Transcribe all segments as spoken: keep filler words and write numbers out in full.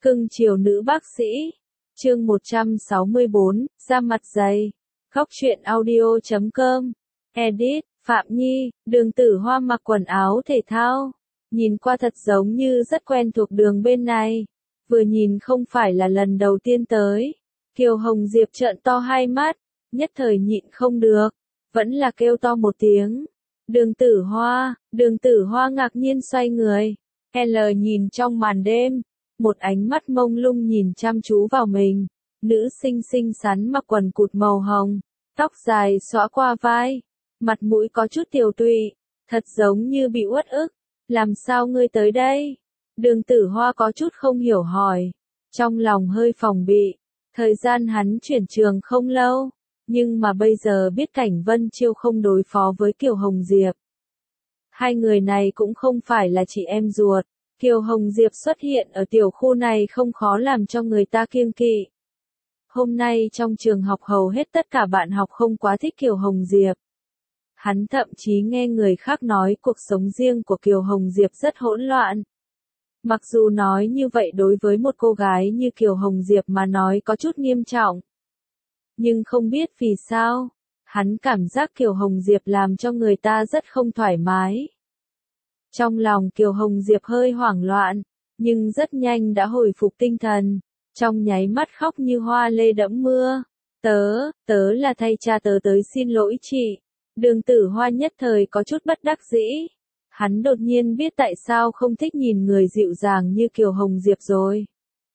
Cưng chiều nữ bác sĩ. Chương một trăm sáu mươi bốn, da mặt dày. Góc truyện audio chấm com. Edit, Phạm Nhi. Đường Tử Hoa mặc quần áo thể thao. Nhìn qua thật giống như rất quen thuộc đường bên này. Vừa nhìn không phải là lần đầu tiên tới. Kiều Hồng Diệp trợn to hai mắt. Nhất thời nhịn không được. Vẫn là kêu to một tiếng. Đường Tử Hoa. Đường Tử Hoa ngạc nhiên xoay người. L nhìn trong màn đêm. Một ánh mắt mông lung nhìn chăm chú vào mình. Nữ sinh xinh xắn mặc quần cụt màu hồng. Tóc dài xõa qua vai. Mặt mũi có chút tiều tụy. Thật giống như bị uất ức. Làm sao ngươi tới đây? Đường Tử Hoa có chút không hiểu hỏi. Trong lòng hơi phòng bị. Thời gian hắn chuyển trường không lâu. Nhưng mà bây giờ biết Cảnh Vân Chiêu không đối phó với Kiều Hồng Diệp. Hai người này cũng không phải là chị em ruột. Kiều Hồng Diệp xuất hiện ở tiểu khu này không khó làm cho người ta kiêng kỵ. Hôm nay trong trường học hầu hết tất cả bạn học không quá thích Kiều Hồng Diệp. Hắn thậm chí nghe người khác nói cuộc sống riêng của Kiều Hồng Diệp rất hỗn loạn. Mặc dù nói như vậy đối với một cô gái như Kiều Hồng Diệp mà nói có chút nghiêm trọng. Nhưng không biết vì sao, hắn cảm giác Kiều Hồng Diệp làm cho người ta rất không thoải mái. Trong lòng Kiều Hồng Diệp hơi hoảng loạn, nhưng rất nhanh đã hồi phục tinh thần, trong nháy mắt khóc như hoa lê đẫm mưa. Tớ, tớ là thay cha tớ tới xin lỗi chị. Đường Tử Hoa nhất thời có chút bất đắc dĩ. Hắn đột nhiên biết tại sao không thích nhìn người dịu dàng như Kiều Hồng Diệp rồi.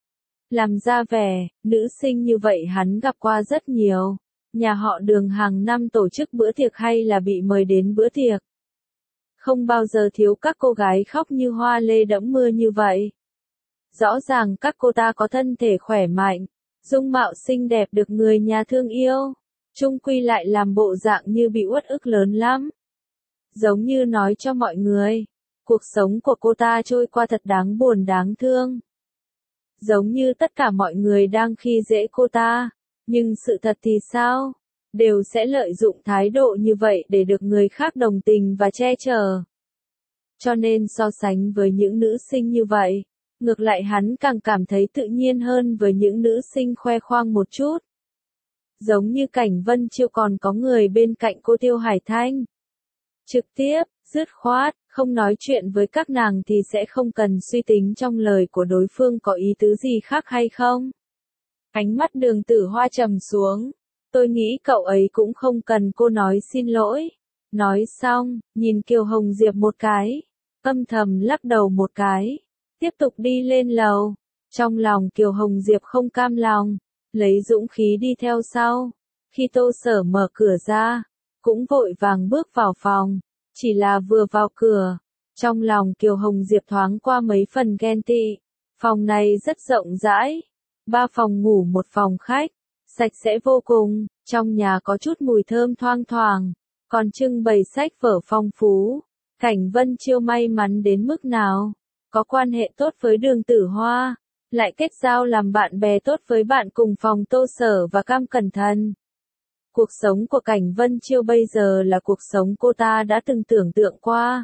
Làm ra vẻ, nữ sinh như vậy hắn gặp qua rất nhiều. Nhà họ Đường hàng năm tổ chức bữa tiệc hay là bị mời đến bữa tiệc. Không bao giờ thiếu các cô gái khóc như hoa lê đẫm mưa như vậy. Rõ ràng các cô ta có thân thể khỏe mạnh, dung mạo xinh đẹp được người nhà thương yêu, chung quy lại làm bộ dạng như bị uất ức lớn lắm. Giống như nói cho mọi người, cuộc sống của cô ta trôi qua thật đáng buồn đáng thương. Giống như tất cả mọi người đang khi dễ cô ta, nhưng sự thật thì sao? Đều sẽ lợi dụng thái độ như vậy để được người khác đồng tình và che chở. Cho nên so sánh với những nữ sinh như vậy, ngược lại hắn càng cảm thấy tự nhiên hơn với những nữ sinh khoe khoang một chút. Giống như Cảnh Vân Chiêu còn có người bên cạnh cô Tiêu Hải Thanh. Trực tiếp, dứt khoát, không nói chuyện với các nàng thì sẽ không cần suy tính trong lời của đối phương có ý tứ gì khác hay không. Ánh mắt Đường Tử Hoa trầm xuống. Tôi nghĩ cậu ấy cũng không cần cô nói xin lỗi. Nói xong, nhìn Kiều Hồng Diệp một cái, âm thầm lắc đầu một cái, tiếp tục đi lên lầu. Trong lòng Kiều Hồng Diệp không cam lòng, lấy dũng khí đi theo sau. Khi Tô Sở mở cửa ra, cũng vội vàng bước vào phòng, chỉ là vừa vào cửa, trong lòng Kiều Hồng Diệp thoáng qua mấy phần ghen tị. Phòng này rất rộng rãi, ba phòng ngủ một phòng khách. Sạch sẽ vô cùng, trong nhà có chút mùi thơm thoang thoảng, còn trưng bày sách vở phong phú. Cảnh Vân Chiêu may mắn đến mức nào, có quan hệ tốt với Đường Tử Hoa, lại kết giao làm bạn bè tốt với bạn cùng phòng Tô Sở và Cam Cẩn Thận. Cuộc sống của Cảnh Vân Chiêu bây giờ là cuộc sống cô ta đã từng tưởng tượng qua.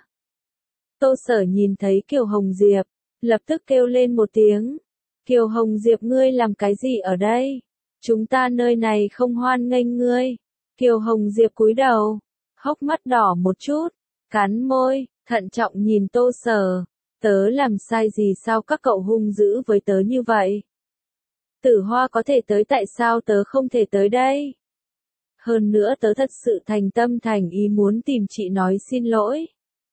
Tô Sở nhìn thấy Kiều Hồng Diệp, lập tức kêu lên một tiếng. Kiều Hồng Diệp ngươi làm cái gì ở đây? Chúng ta nơi này không hoan nghênh ngươi. Kiều Hồng Diệp cúi đầu, hốc mắt đỏ một chút, cắn môi, thận trọng nhìn Tô Sở. Tớ làm sai gì sao các cậu hung dữ với tớ như vậy? Tử Hoa có thể tới tại sao tớ không thể tới đây? Hơn nữa tớ thật sự thành tâm thành ý muốn tìm chị nói xin lỗi.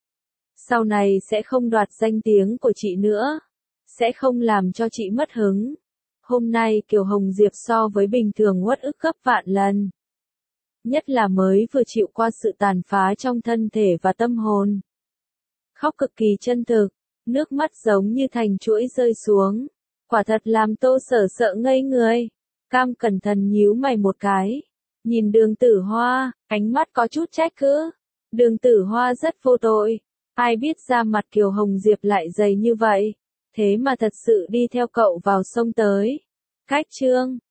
Sau này sẽ không đoạt danh tiếng của chị nữa. Sẽ không làm cho chị mất hứng. Hôm nay Kiều Hồng Diệp so với bình thường uất ức gấp vạn lần. Nhất là mới vừa chịu qua sự tàn phá trong thân thể và tâm hồn. Khóc cực kỳ chân thực, nước mắt giống như thành chuỗi rơi xuống. Quả thật làm Tô Sở sợ ngây người. Cam Cẩn Thận nhíu mày một cái. Nhìn Đường Tử Hoa, ánh mắt có chút trách cứ. Đường Tử Hoa rất vô tội. Ai biết ra mặt Kiều Hồng Diệp lại dày như vậy. Thế mà thật sự đi theo cậu vào sông tới. Cách chương